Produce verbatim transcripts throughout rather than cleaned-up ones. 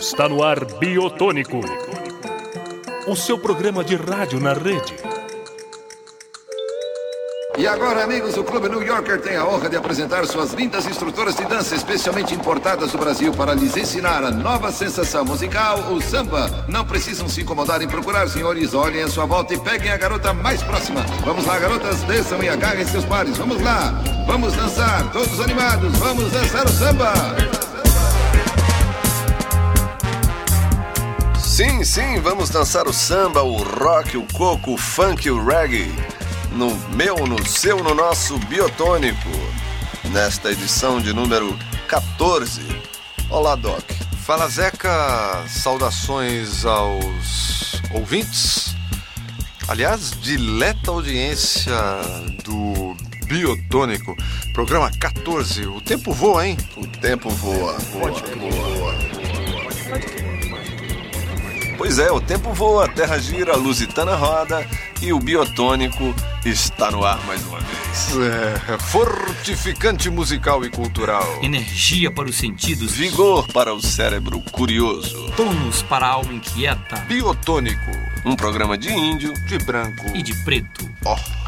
Está no ar Biotônico, o seu programa de rádio na rede. E agora, amigos, o Clube New Yorker tem a honra de apresentar suas lindas instrutoras de dança especialmente importadas do Brasil para lhes ensinar a nova sensação musical, o samba. Não precisam se incomodar em procurar, senhores. Olhem à sua volta e peguem a garota mais próxima. Vamos lá, garotas, desçam e agarrem seus pares. Vamos lá, vamos dançar, todos animados. Vamos dançar o samba. Sim, sim, vamos dançar o samba, o rock, o coco, o funk e o reggae. No meu, no seu, no nosso Biotônico, nesta edição de número catorze. Olá, Doc. Fala, Zeca. Saudações aos ouvintes. Aliás, dileta audiência do Biotônico. Programa catorze. O tempo voa, hein? O tempo voa, voa, voa. Pois é, o tempo voa, a terra gira, a lusitana roda e o Biotônico está no ar mais uma vez. É, fortificante musical e cultural. Energia para os sentidos. Vigor para o cérebro curioso. Tônus para a alma inquieta. Biotônico. Um programa de índio, de branco e de preto. Ó. Oh.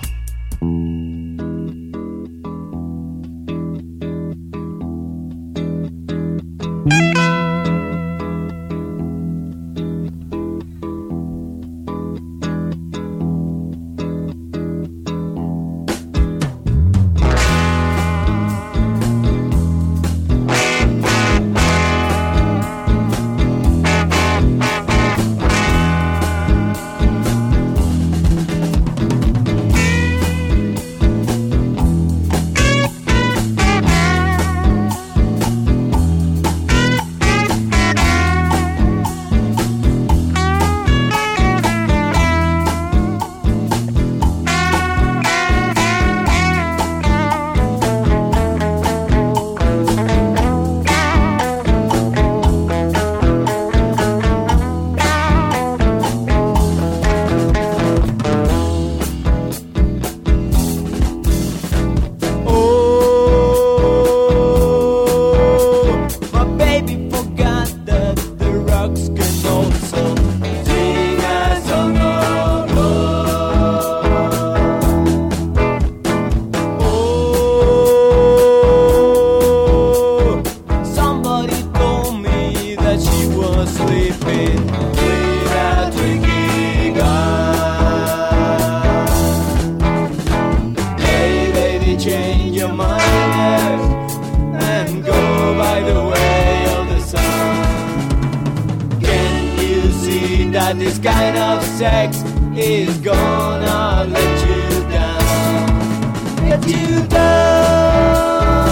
This kind of sex is gonna let you down, let you down.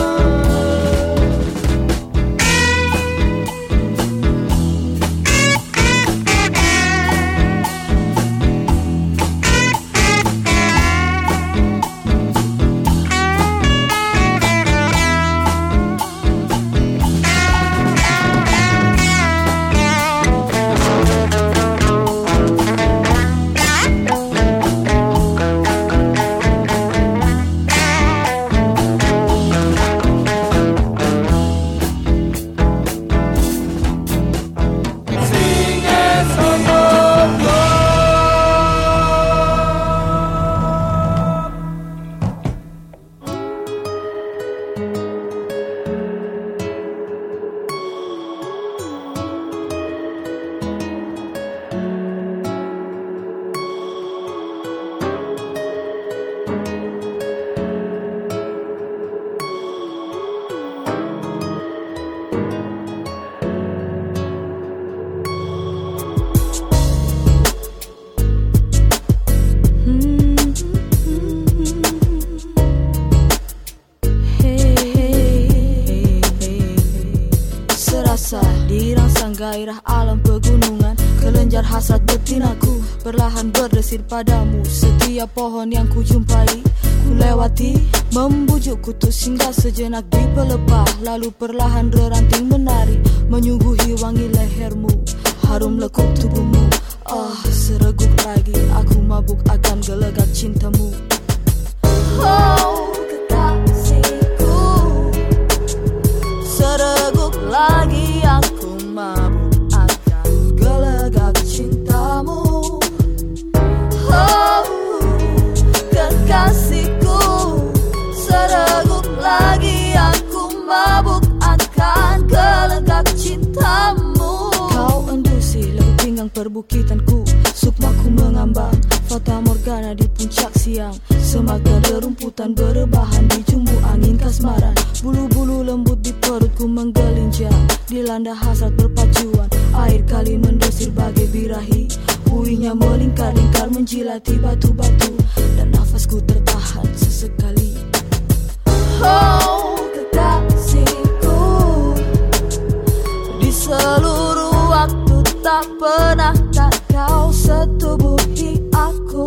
Gairah alam pegunungan, kelenjar hasrat betinaku perlahan berdesir padamu. Setiap pohon yang ku jumpai, ku lewati, membujukku tuh singgah sejenak di pelepah. Lalu perlahan reranting menari, menyuguhi wangi lehermu, harum lekuk tubuhmu. Ah, sereguk lagi, aku mabuk akan gelegak cintamu. Oh, kekasihku, sereguk lagi aku mabuk perbukitanku, sukmaku mengambang, fata morgana di puncak siang. Semangka rerumputan berebahan di jumbu angin kasmaran. Bulu-bulu lembut di perutku menggelinjang, dilanda hasrat berpacuan. Air kali mendesir bagai birahi, buihnya melingkar-lingkar menjilati batu-batu, dan nafasku tertahan sesekali. Oh, kekasihku, di seluruh waktu tak pernah tak kau setubuhi aku.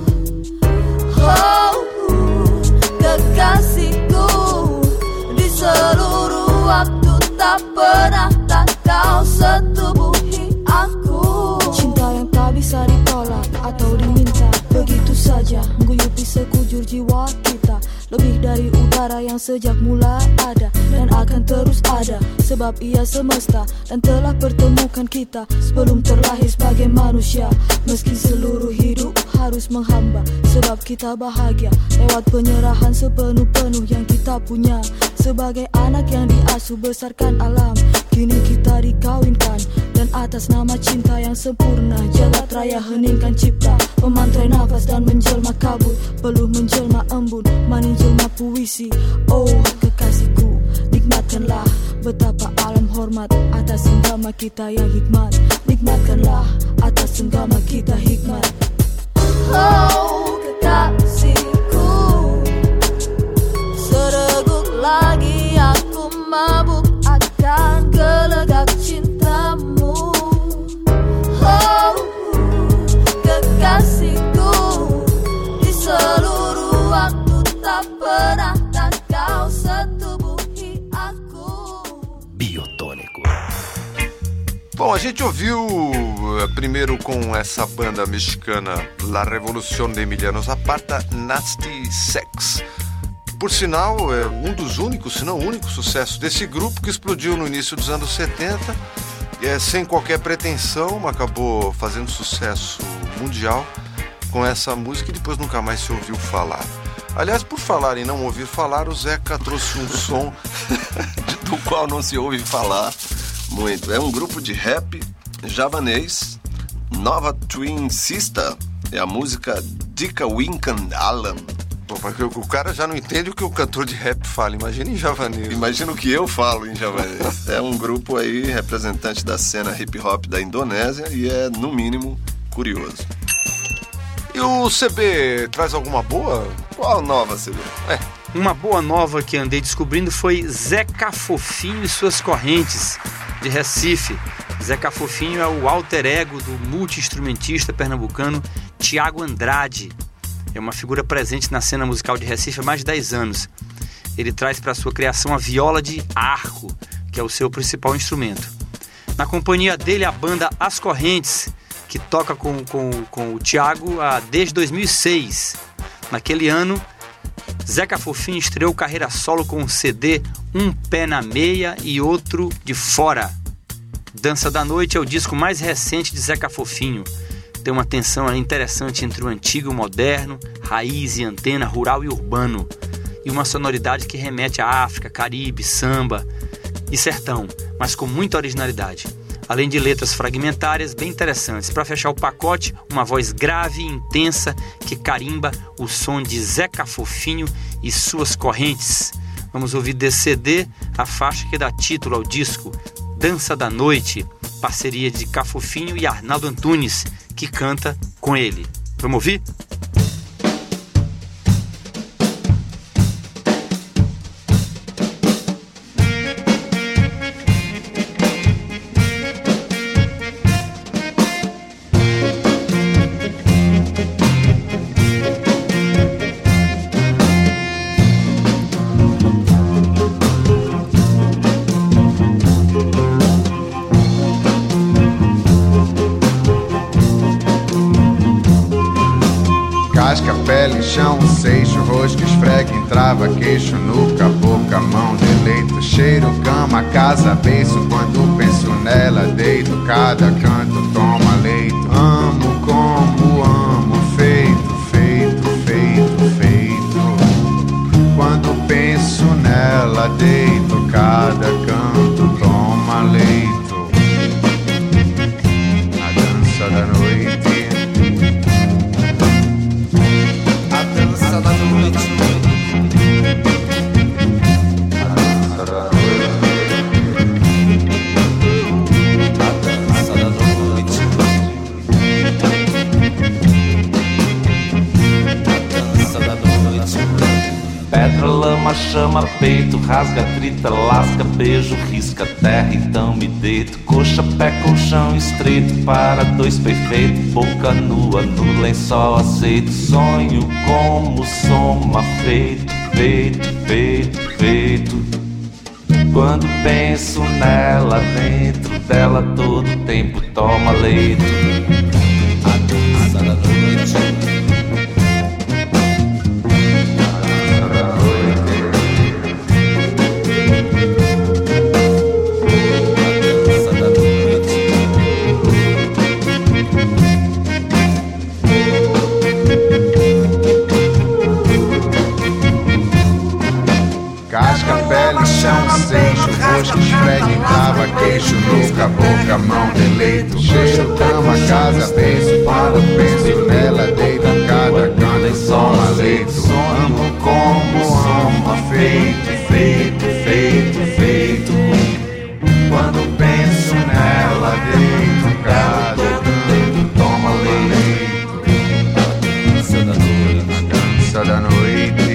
Oh, kekasihku, di seluruh waktu tak pernah tak kau setubuhi aku. Cinta yang tak bisa ditolak atau diminta, begitu saja mengguyupi sekujur jiwa kita. Lebih dari udara yang sejak mula ada dan akan terus ada, sebab ia semesta dan telah pertemukan kita sebelum terlahir sebagai manusia. Meski seluruh hidup harus menghamba, sebab kita bahagia lewat penyerahan sepenuh-penuh yang kita punya. Sebagai anak yang diasuh besarkan alam, kini kita dikawinkan, dan atas nama cinta yang sempurna jagat raya heningkan cipta. Memantai nafas dan menjelma kabut, peluh menjelma embun, mani jelma puisi. Oh kekasihku, nikmatkanlah betapa alam hormat atas senggama kita yang hikmat. Nikmatkanlah atas senggama kita hikmat. Oh kekasihku, sereguk lagi aku mabuk akan gelegak cintamu. Oh kekasihku, di seluruh waktu tak pernah tak kau setubuhi aku. Biotônico. Bom, a gente ouviu uh, primeiro com essa banda mexicana La Revolución de Emiliano Zapata, Nasty Sex. Por sinal, é um dos únicos, se não o único sucesso desse grupo, que explodiu no início dos anos setenta, é, sem qualquer pretensão, acabou fazendo sucesso mundial com essa música e depois nunca mais se ouviu falar. Aliás, por falar em não ouvir falar, o Zeca trouxe um som do qual não se ouve falar muito. É um grupo de rap javanês, Nova Twin Sister, é a música Dika Winkan Alam. Porque o cara já não entende o que o cantor de rap fala, imagina em javanês. Imagina o que eu falo em javanês. É um grupo aí representante da cena hip hop da Indonésia e é, no mínimo, curioso. E o C B traz alguma boa? Qual nova, C B? É, uma boa nova que andei descobrindo foi Zeca Fofinho e suas correntes, de Recife. Zeca Fofinho é o alter ego do multi-instrumentista pernambucano Tiago Andrade. É uma figura presente na cena musical de Recife há mais de dez anos. Ele traz para sua criação a viola de arco, que é o seu principal instrumento. Na companhia dele, a banda As Correntes, que toca com, com, com o Tiago há, desde dois mil e seis. Naquele ano, Zeca Fofinho estreou carreira solo com o C D Um Pé na Meia e Outro de Fora. Dança da Noite é o disco mais recente de Zeca Fofinho. Tem uma tensão interessante entre o antigo e o moderno, raiz e antena, rural e urbano, e uma sonoridade que remete à África, Caribe, samba e sertão, mas com muita originalidade. Além de letras fragmentárias bem interessantes. Para fechar o pacote, uma voz grave e intensa que carimba o som de Zeca Fofinho e suas correntes. Vamos ouvir desse C D a faixa que dá título ao disco, Dança da Noite, parceria de Cafofinho e Arnaldo Antunes, que canta com ele. Vamos ouvir? Casca, pele, chão, seixo, rosca, esfrega, entrava, queixo, nuca, boca, mão, deleito, cheiro, cama, casa, beiço. Quando penso nela, deito, cada canto toma leito. Amo como amo, feito, feito, feito, feito. Quando penso nela, deito, cada canto toma leito. A dança soma peito, rasga, grita, lasca, beijo, risca terra, então me deito. Coxa, pé, colchão estreito, para dois perfeito. Boca nua no lençol aceito. Sonho como soma feito, feito, feito, feito. Quando penso nela, dentro dela todo tempo toma leito. A dança da noite. Seixo, rosto, esfregue, trava, queixo, nuca, boca, mão, deleito. Cheiro, cama, casa, penso, quando penso nela, deito, cada canto e soma leito. Sonho como soma feito, feito, feito, feito. Quando penso nela, deito, cada canto toma leito. A dança da noite, a dança da noite.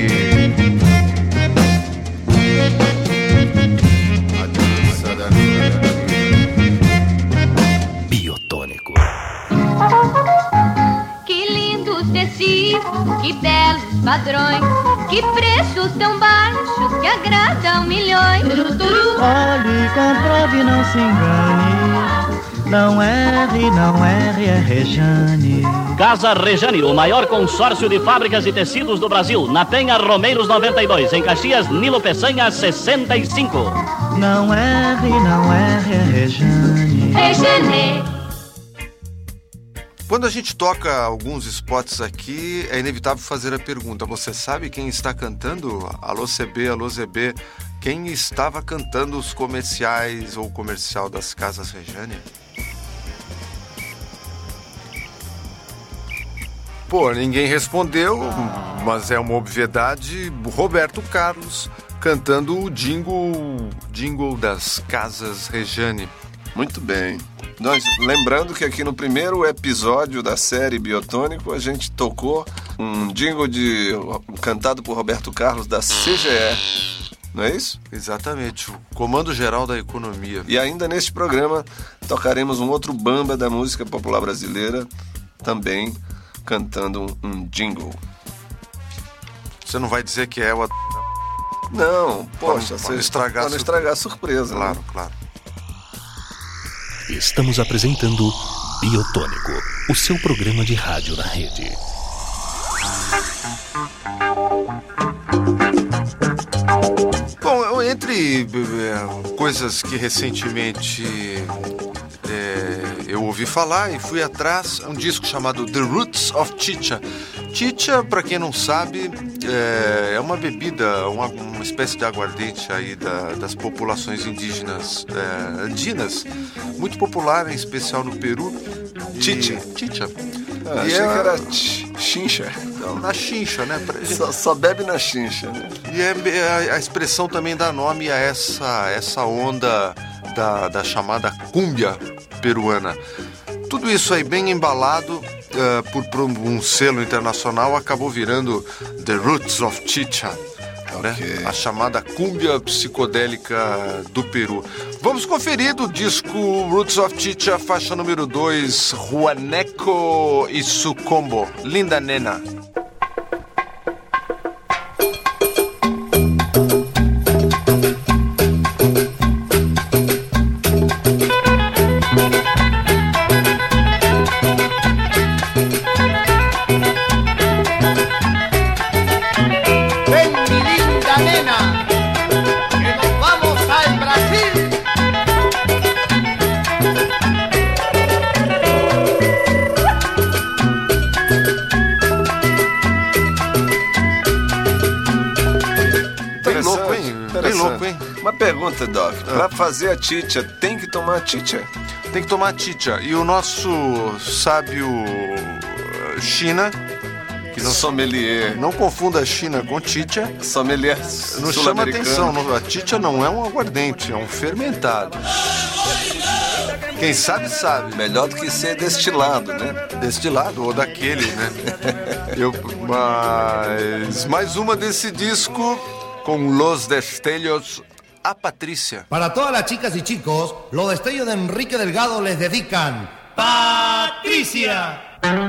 Que lindos tecidos, que belos padrões, que preços tão baixos que agradam milhões. Olhe, comprove, não se engane. Não erre, não erre, é Rejane. Casa Rejane, o maior consórcio de fábricas de tecidos do Brasil. Na Penha Romeiros noventa e dois, em Caxias, Nilo Peçanha sessenta e cinco. Não erre, não erre, é Rejane. Rejane. Quando a gente toca alguns spots aqui, é inevitável fazer a pergunta: você sabe quem está cantando? Alô C B, alô Z B, quem estava cantando os comerciais ou comercial das Casas Rejane? Pô, ninguém respondeu, mas é uma obviedade. Roberto Carlos cantando o jingle, jingle das Casas Rejane. Muito bem. Nós, lembrando que aqui no primeiro episódio da série Biotônico a gente tocou um jingle de, cantado por Roberto Carlos da C G E, não é isso? Exatamente, o Comando Geral da Economia. E ainda neste programa tocaremos um outro bamba da música popular brasileira, também cantando um, um jingle. Você não vai dizer que é o... Não, poxa, para não estragar, não estragar a surpresa. Claro, né? claro. Estamos apresentando Biotônico, o seu programa de rádio na rede. Bom, entre é, coisas que recentemente é, eu ouvi falar e fui atrás, um disco chamado The Roots of Chicha. Chicha, para quem não sabe, é, é uma bebida, uma, uma espécie de aguardente aí da, das populações indígenas é, andinas, muito popular, em especial no Peru. Chicha. Chicha. Ah, achei é... que era chincha. Não, na chincha, né? Só, só bebe na chincha, né? E é, a, a expressão também dá nome a essa, essa onda da, da chamada cúmbia peruana. Tudo isso aí bem embalado uh, por, por um selo internacional acabou virando The Roots of Chicha, okay. Né? A chamada cúmbia psicodélica do Peru. Vamos conferir do disco Roots of Chicha, faixa número dois, Juaneco e Sucombo, Linda Nena. Pergunta, Doc. Pra fazer a chicha, tem que tomar chicha? Tem que tomar chicha. E o nosso sábio China, que não, sommelier. Não confunda a China com chicha. Sommelier. Nos chama atenção. A chicha não é um aguardente, é um fermentado. Quem sabe, sabe. Melhor do que ser destilado, né? Destilado, ou daquele, né? Eu, mas mais uma desse disco. con Los Destellos a Patricia. Para todas las chicas y chicos, los destellos de Enrique Delgado les dedican Patricia.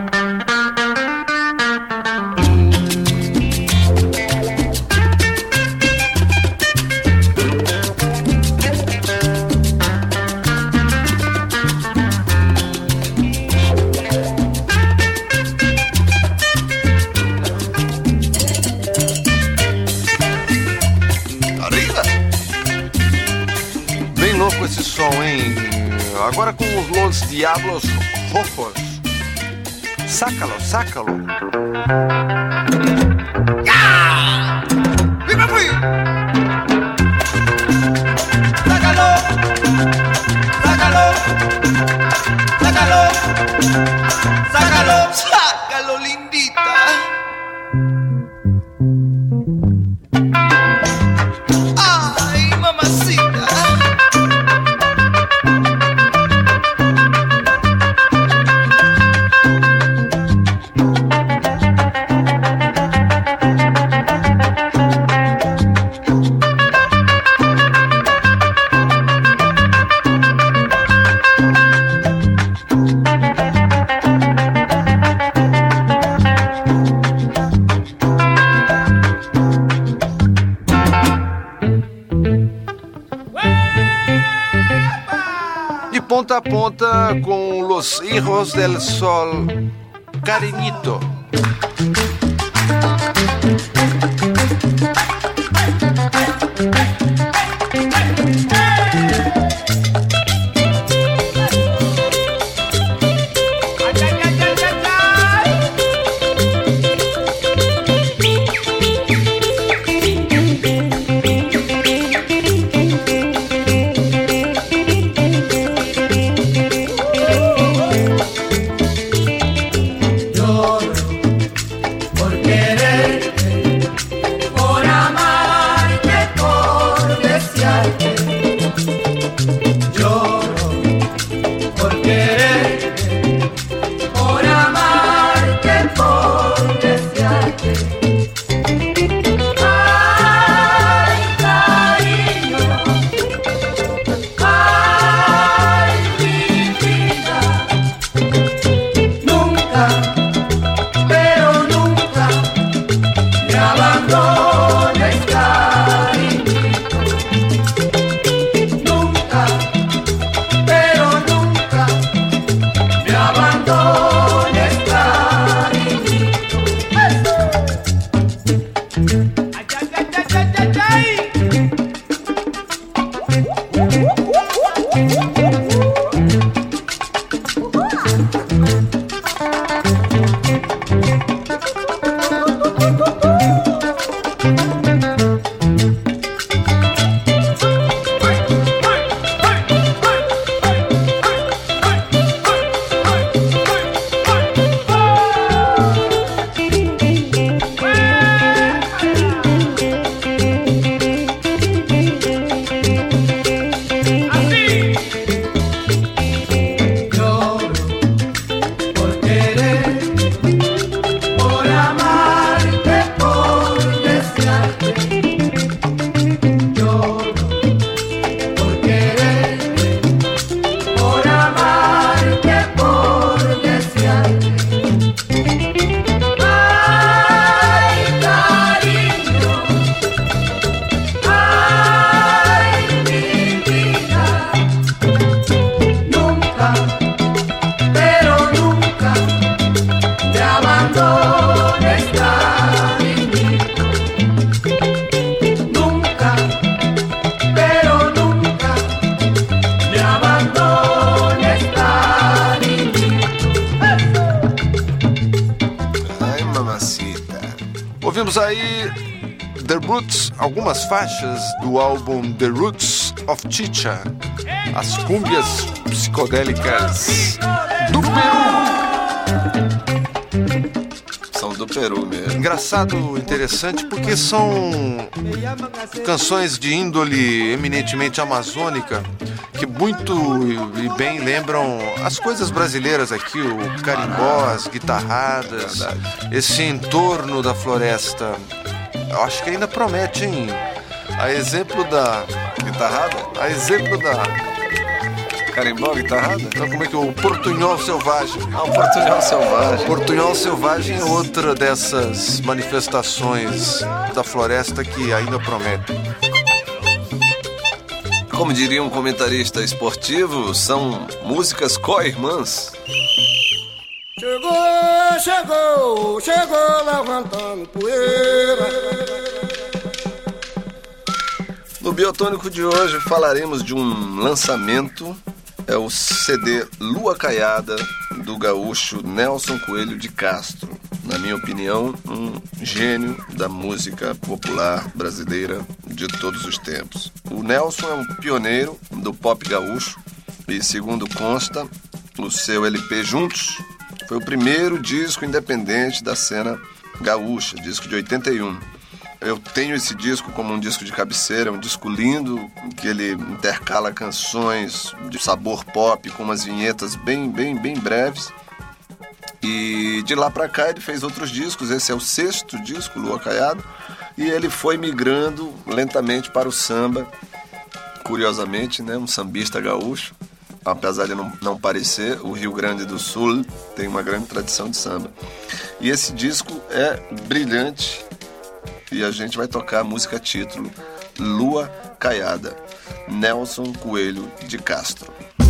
Esse som, hein? Agora com os Los Diablos Rojos. Sácalo, sácalo. ¡Ya! ¡Y me fui! ¡Sácalo! ¡Sácalo! ¡Sácalo! ¡Sácalo! ¡Sácalo, lindita! Ponta a ponta con Los Hijos del Sol, Cariñito. Ouvimos aí The Roots, algumas faixas do álbum The Roots of Chicha, as cúmbias psicodélicas do Peru. São do Peru mesmo. Engraçado, interessante, porque são canções de índole eminentemente amazônica, que muito e bem lembram as coisas brasileiras aqui, o carimbó, as guitarradas, esse entorno da floresta eu acho que ainda promete, hein? A exemplo da Guitarrada? A exemplo da Carimbó, guitarrada? Então como é que o portunhol selvagem? Ah, o portunhol selvagem. O portunhol selvagem é outra dessas manifestações da floresta que ainda prometem. Como diria um comentarista esportivo, são músicas co-irmãs. Chegou, chegou, chegou levantando poeira. No Biotônico de hoje falaremos de um lançamento, é o C D Lua Caiada, do gaúcho Nelson Coelho de Castro. Na minha opinião, um gênio da música popular brasileira de todos os tempos. O Nelson é um pioneiro do pop gaúcho e, segundo consta, o seu L P Juntos foi o primeiro disco independente da cena gaúcha, disco de oitenta e um. Eu tenho esse disco como um disco de cabeceira, um disco lindo, que ele intercala canções de sabor pop com umas vinhetas bem, bem, bem breves. E de lá pra cá ele fez outros discos, esse é o sexto disco, Lua Caiada, e ele foi migrando lentamente para o samba, curiosamente, né, um sambista gaúcho. Apesar de não, não parecer, o Rio Grande do Sul tem uma grande tradição de samba. E esse disco é brilhante. E a gente vai tocar a música título Lua Caiada, Nelson Coelho de Castro.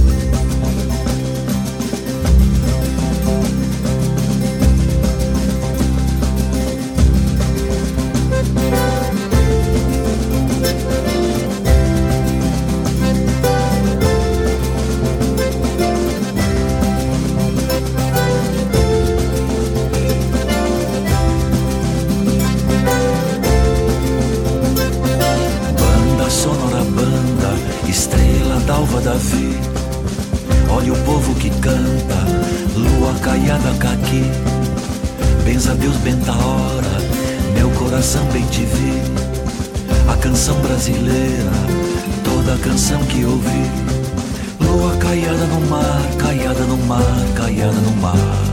Davi, olha o povo que canta, lua caiada caqui. Benza Deus, benta a hora, meu coração bem te vi. A canção brasileira, toda a canção que ouvi. Lua caiada no mar, caiada no mar, caiada no mar.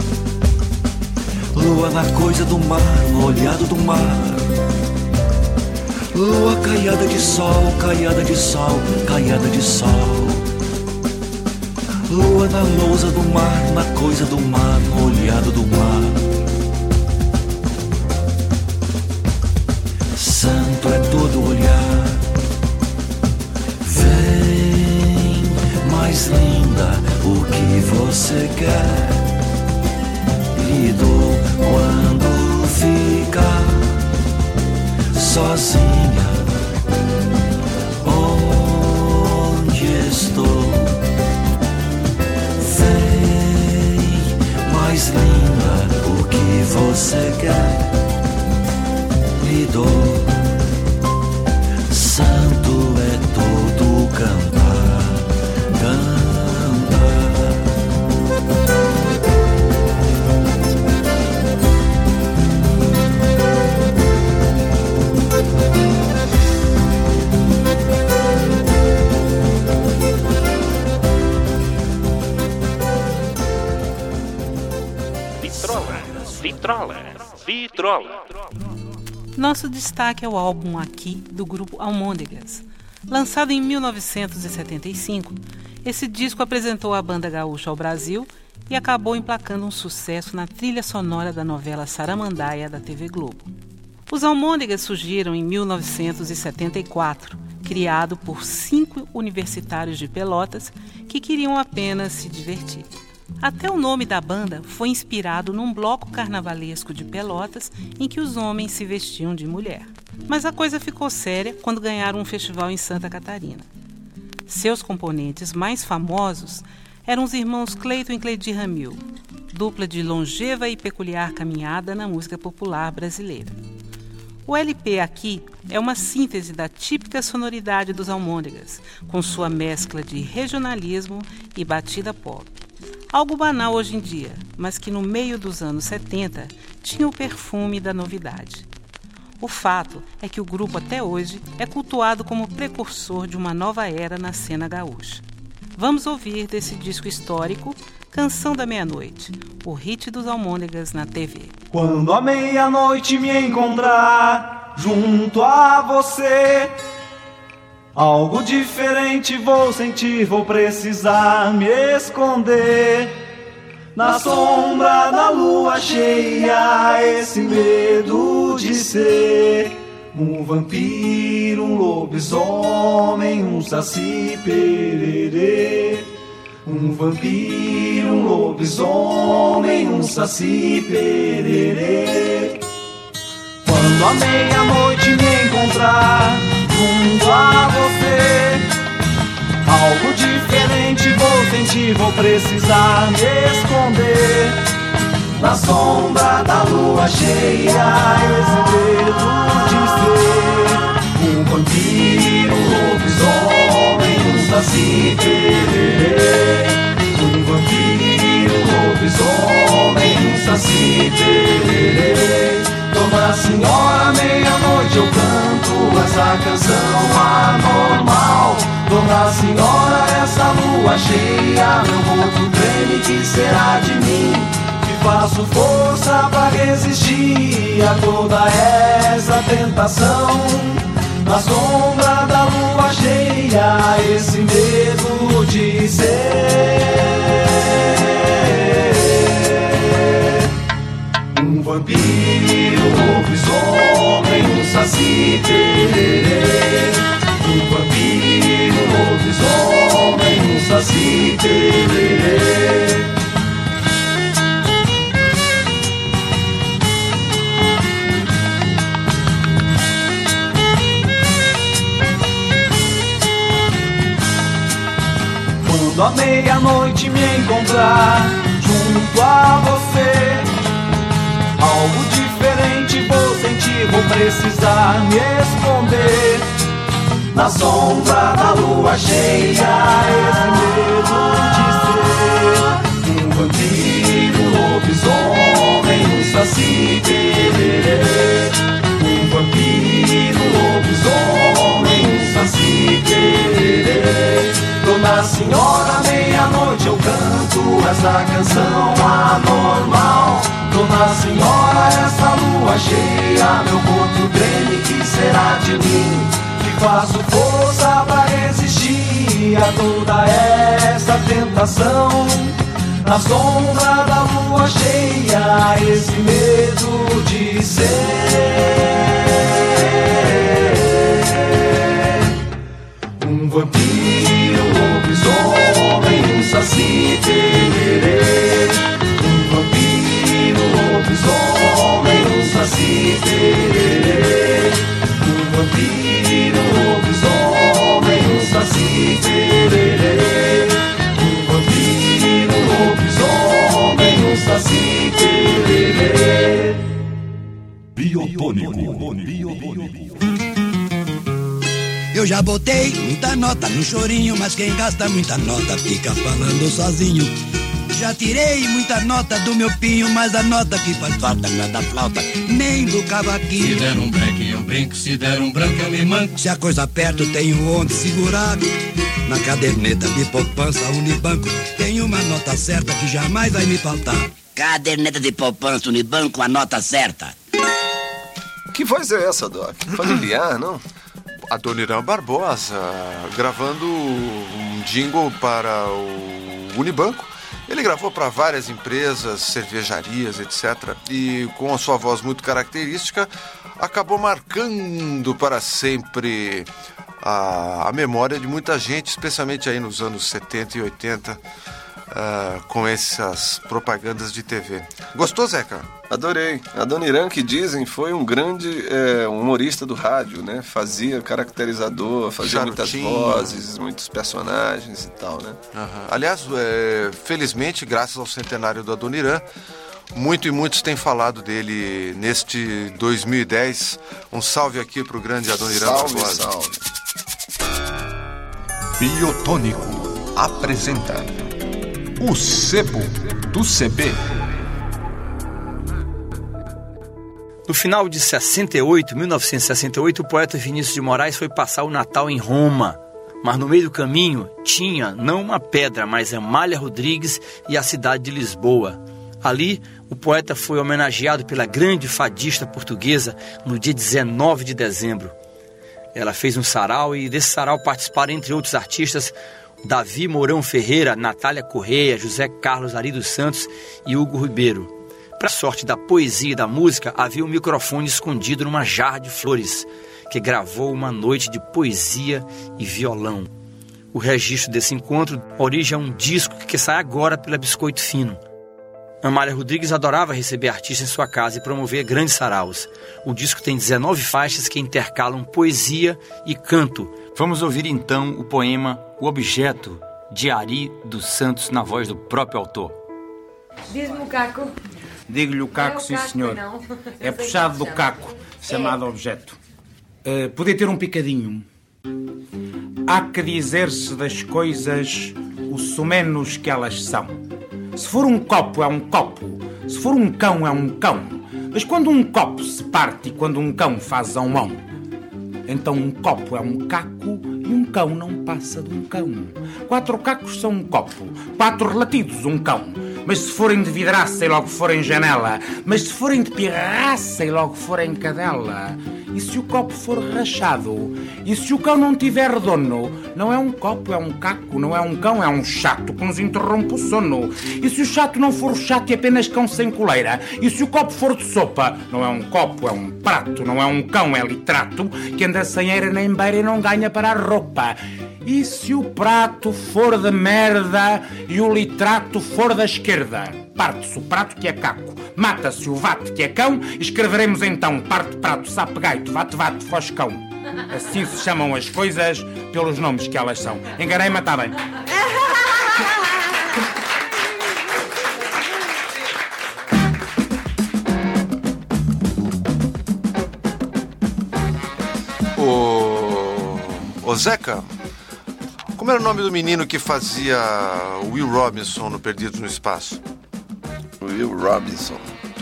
Lua na coisa do mar, no olhado do mar. Lua caiada de sol, caiada de sol, caiada de sol. Lua na lousa do mar, na coisa do mar, no olhado do mar. Santo é todo olhar. Vem, mais linda, o que você quer? Lhe dou quando ficar sozinha, onde estou? Vem, mais linda, o que você quer? Lhe dou. Santo é todo cantar, cantar. Vitrola, Vitrola. Nosso destaque é o álbum Aqui, do grupo Almôndegas. Lançado em mil novecentos e setenta e cinco, esse disco apresentou a banda gaúcha ao Brasil e acabou emplacando um sucesso na trilha sonora da novela Saramandaia da T V Globo. Os Almôndegas surgiram em mil novecentos e setenta e quatro, criado por cinco universitários de Pelotas que queriam apenas se divertir. Até o nome da banda foi inspirado num bloco carnavalesco de Pelotas em que os homens se vestiam de mulher. Mas a coisa ficou séria quando ganharam um festival em Santa Catarina. Seus componentes mais famosos eram os irmãos Cleiton e Cleidi Ramil, dupla de longeva e peculiar caminhada na música popular brasileira. O L P Aqui é uma síntese da típica sonoridade dos Almôndegas, com sua mescla de regionalismo e batida pop. Algo banal hoje em dia, mas que no meio dos anos setenta tinha o perfume da novidade. O fato é que o grupo até hoje é cultuado como precursor de uma nova era na cena gaúcha. Vamos ouvir desse disco histórico Canção da Meia-Noite, o hit dos Almôndegas na T V. Quando a meia-noite me encontrar junto a você. Algo diferente vou sentir, vou precisar me esconder. Na sombra da lua cheia, esse medo de ser um vampiro, um lobisomem, um saci pererê. Um vampiro, um lobisomem, um saci pererê. Quando à meia-noite me encontrar junto a você, algo diferente vou sentir, vou precisar me esconder. Na sombra da lua cheia, esse medo de ser um vampiro, um lobisomem, um saci pererê. Um vampiro, um lobisomem, um saci pererê. Dona Senhora, meia-noite eu canto essa canção anormal. Dona Senhora, essa lua cheia, meu rosto treme, que será de mim? Que faço força pra resistir a toda essa tentação. Na sombra da lua cheia, esse medo de ser um vampiro, um lobisomem, um saci pererê. Um vampiro, um lobisomem, um saci pererê. Quando à meia-noite me encontrar junto a você, algo diferente vou sentir, vou precisar me esconder. Na sombra da lua cheia, esse medo de ser um vampiro, um lobisomem, um saci pererê. Um vampiro, um lobisomem, um saci pererê. Dona Senhora, meia-noite eu canto essa canção anormal. Dona Senhora, essa lua cheia, meu corpo treme, que será de mim? Que faço força pra resistir a toda essa tentação. Na sombra da lua cheia, esse medo de ser um vampiro, um lobisomem, um saci pererê. Um vampiro, um lobisomem, um saci pererê. Um vampiro, um lobisomem, um saci pererê. Um vampiro, um lobisomem, um saci pererê. Biotônico. Eu já botei muita nota no chorinho, mas quem gasta muita nota fica falando sozinho. Já tirei muita nota do meu pinho, mas a nota que faz falta não é da flauta, nem do cavaquinho. Se der um break eu brinco, se der um branco eu me manco. Se a coisa aperta tenho onde segurar. Na caderneta de poupança Unibanco tem uma nota certa que jamais vai me faltar. Caderneta de poupança Unibanco, a nota certa. Que voz é essa, Doc? Familiar, não? Adoniran Barbosa, gravando um jingle para o Unibanco. Ele gravou para várias empresas, cervejarias, etcétera. E com a sua voz muito característica, acabou marcando para sempre a, a memória de muita gente, especialmente aí nos anos setenta e oitenta, uh, com essas propagandas de T V. Gostou, Zeca? Adorei. Adoniran, que dizem, foi um grande é, humorista do rádio, né? Fazia caracterizador, fazia Charutinho. Muitas vozes, muitos personagens e tal, né? Uhum. Aliás, é, felizmente, graças ao centenário do Adoniran, muito e muitos têm falado dele neste dois mil e dez. Um salve aqui pro grande Adoniran Barbosa. Salve, salve. Biotônico apresenta o Sebo do C B. No final de sessenta e oito, mil novecentos e sessenta e oito, o poeta Vinícius de Moraes foi passar o Natal em Roma. Mas no meio do caminho tinha não uma pedra, mas Amália Rodrigues e a cidade de Lisboa. Ali, o poeta foi homenageado pela grande fadista portuguesa no dia dezenove de dezembro. Ela fez um sarau e desse sarau participaram, entre outros artistas, Davi Mourão Ferreira, Natália Correia, José Carlos Ari dos Santos e Hugo Ribeiro. Para a sorte da poesia e da música, havia um microfone escondido numa jarra de flores, que gravou uma noite de poesia e violão. O registro desse encontro origem a um disco que sai agora pela Biscoito Fino. Amália Rodrigues adorava receber artistas em sua casa e promover grandes saraus. O disco tem dezenove faixas que intercalam poesia e canto. Vamos ouvir então o poema O Objeto, de Ari dos Santos, na voz do próprio autor. Diz-me o caco. Digo-lhe o caco, É o sim caco, senhor. não. É puxado do caco, chamado objeto. Uh, podia ter um picadinho. Há que dizer-se das coisas o sumenos que elas são. Se for um copo é um copo, se for um cão é um cão. Mas quando um copo se parte e quando um cão faz ão ão, então um copo é um caco e um cão não passa de um cão. Quatro cacos são um copo, quatro relatidos um cão. Mas se forem de vidraça e logo forem janela, mas se forem de pirraça e logo forem cadela, e se o copo for rachado, e se o cão não tiver dono, não é um copo, é um caco, não é um cão, é um chato que nos interrompe o sono. E se o chato não for chato e apenas cão sem coleira, e se o copo for de sopa, não é um copo, é um prato, não é um cão, é litrato, que anda sem eira nem beira e não ganha para a roupa. E se o prato for de merda e o litrato for da esquerda, parte-se o prato que é caco, mata-se o vate que é cão, e escreveremos então parte, prato, sape, gaito, vate, vate, foscão. Assim se chamam as coisas pelos nomes que elas são. Enganei-me, está bem. Ô... Ô Zeca, como era o nome do menino que fazia Will Robinson no Perdidos no Espaço? Will Robinson.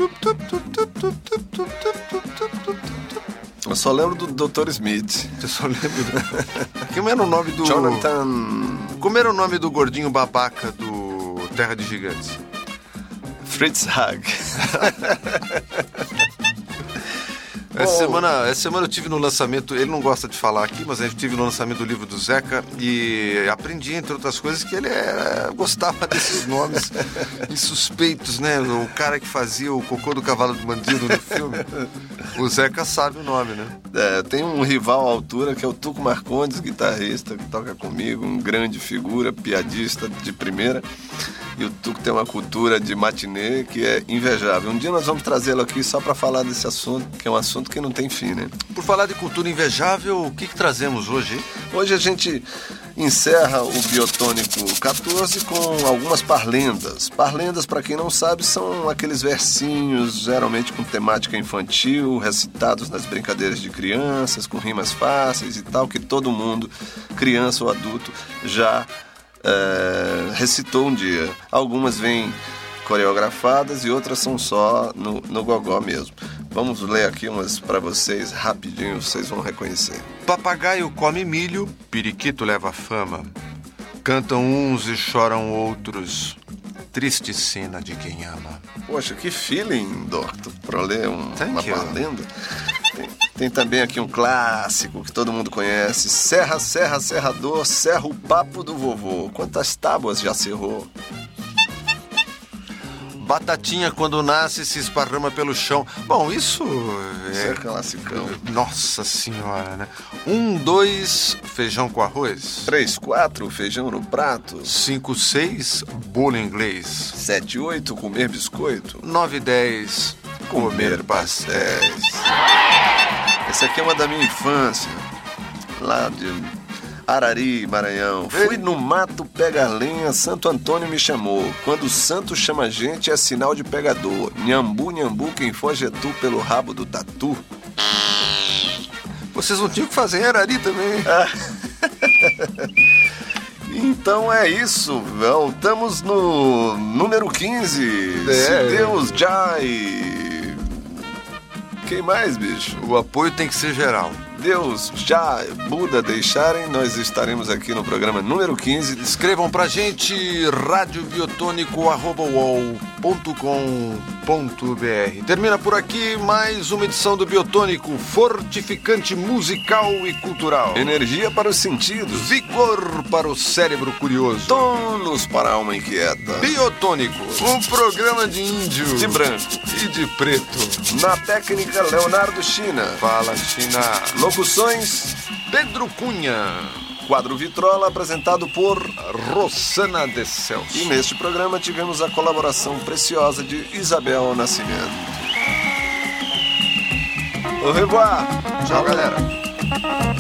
Eu só lembro do doutor Smith. Eu só lembro do... Como era o nome do... Jonathan... Como era o nome do gordinho babaca do Terra de Gigantes? Fritz Hag. Essa semana, essa semana eu tive no lançamento, ele não gosta de falar aqui, mas eu tive no lançamento do livro do Zeca e aprendi, entre outras coisas, que ele era, gostava desses nomes insuspeitos, né? O cara que fazia o cocô do cavalo do bandido no filme, o Zeca sabe o nome, né? É, tem um rival à altura que é o Tuco Marcondes, guitarrista que toca comigo, um grande figura, piadista de primeira. E o Tuco tem uma cultura de matinê que é invejável. Um dia nós vamos trazê-lo aqui só para falar desse assunto, que é um assunto que não tem fim, né? Por falar de cultura invejável, o que, que trazemos hoje? Hoje a gente encerra o Biotônico quatorze com algumas parlendas. Parlendas, para quem não sabe, são aqueles versinhos, geralmente com temática infantil, recitados nas brincadeiras de crianças, com rimas fáceis e tal, que todo mundo, criança ou adulto, já É, recitou um dia. Algumas vêm coreografadas e outras são só no, no gogó mesmo. Vamos ler aqui umas para vocês rapidinho, vocês vão reconhecer. Papagaio come milho, periquito leva fama. Cantam uns e choram outros, triste cena de quem ama. Poxa, que feeling, Doctor, para ler um, uma you. parlenda. Tem, tem também aqui um clássico que todo mundo conhece. Serra, serra, serrador, serra o papo do vovô. Quantas tábuas já serrou? Batatinha quando nasce se esparrama pelo chão. Bom, isso é... Isso é classicão. Nossa senhora, né? Um, dois, feijão com arroz. Três, quatro, feijão no prato. Cinco, seis, bolo inglês. Sete, oito, comer biscoito. Nove, dez, comer pastéis. Essa aqui é uma da minha infância, lá de Arari, Maranhão. Fui no mato pegar lenha, Santo Antônio me chamou. Quando o santo chama a gente é sinal de pegador. Nhambu, nhambu, quem foge é tu pelo rabo do tatu. Vocês não tinham que fazer em Arari também. Então é isso, voltamos no número quinze. É. Se Deus já e... Quem mais, bicho? O apoio tem que ser geral. Deus, já, Buda deixarem, nós estaremos aqui no programa número quinze. Escrevam pra gente, radiobiotônico arroba uol ponto com ponto b r. Termina por aqui mais uma edição do Biotônico, fortificante musical e cultural. Energia para os sentidos. Vigor para o cérebro curioso. Tônus para a alma inquieta. Biotônico, um programa de índio, de branco e de preto. Na técnica, Leonardo China. Fala, China. Locuções, Pedro Cunha. Quadro Vitrola, apresentado por Rossana de Celso. E neste programa tivemos a colaboração preciosa de Isabel Nascimento. Au revoir. Tchau, galera.